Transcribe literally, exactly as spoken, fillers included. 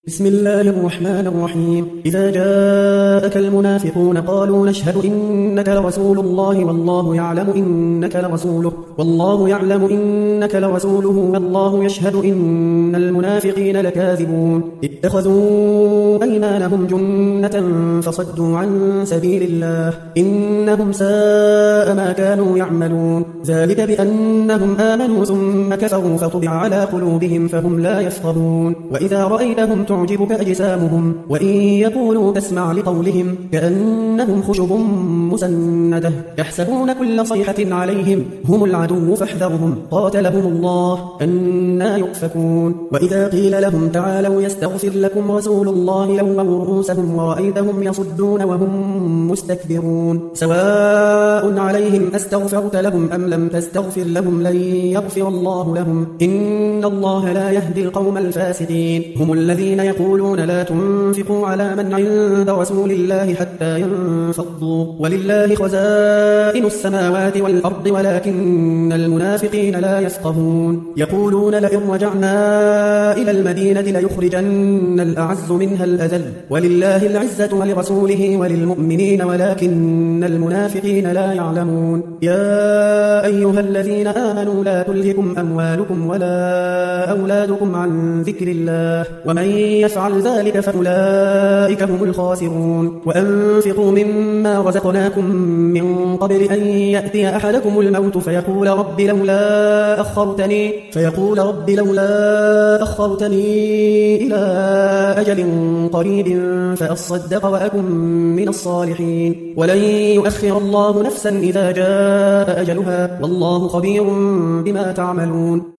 بسم الله الرحمن الرحيم إذا جاءك المنافقون قالوا نشهد إنك لرسول الله والله يعلم إنك لرسوله والله يعلم إنك لرسوله والله يشهد إن المنافقين لكاذبون اتخذوا أيمانهم جنة فصدوا عن سبيل الله إنهم ساء ما كانوا يعملون ذلك بأنهم آمنوا ثم كفروا فطبع على قلوبهم فهم لا يفقهون وإذا رأيتهم تعجبك أجسامهم وإن يقولوا تسمع لقولهم كأنهم خشب مسندة يحسبون كل صيحة عليهم هم العدو فاحذرهم قاتلهم الله أنى يؤفكون وإذا قيل لهم تعالوا يستغفر لكم رسول الله لووا رؤوسهم ورأيتهم يصدون وهم مستكبرون سواء عليهم أستغفرت لهم أم لم تستغفر لهم لن يغفر الله لهم إن الله لا يهدي القوم الفاسقين هم الذين يقولون لا تنفقوا على من عند رسول الله حتى ينفضوا ولله خزائن السماوات والأرض ولكن المنافقين لا يفقهون يقولون لئن رجعنا إلى المدينة ليخرجن الأعز منها الأذل ولله العزة ولرسوله وللمؤمنين ولكن المنافقين لا يعلمون يا أيها الذين آمنوا لا تلهكم أموالكم ولا أولادكم عن ذكر الله ومن يفعل ذلك فأولئك هم الخاسرون وأنفقوا مما رزقناكم من قبل أن يأتي أحدكم الموت فيقول رب لولا أخرتني فيقول رب لولا أخرتني إلى أجل قريب فأصدق وأكن من الصالحين ولن يؤخر الله نفسا إذا جاء أجلها والله خبير بما تعملون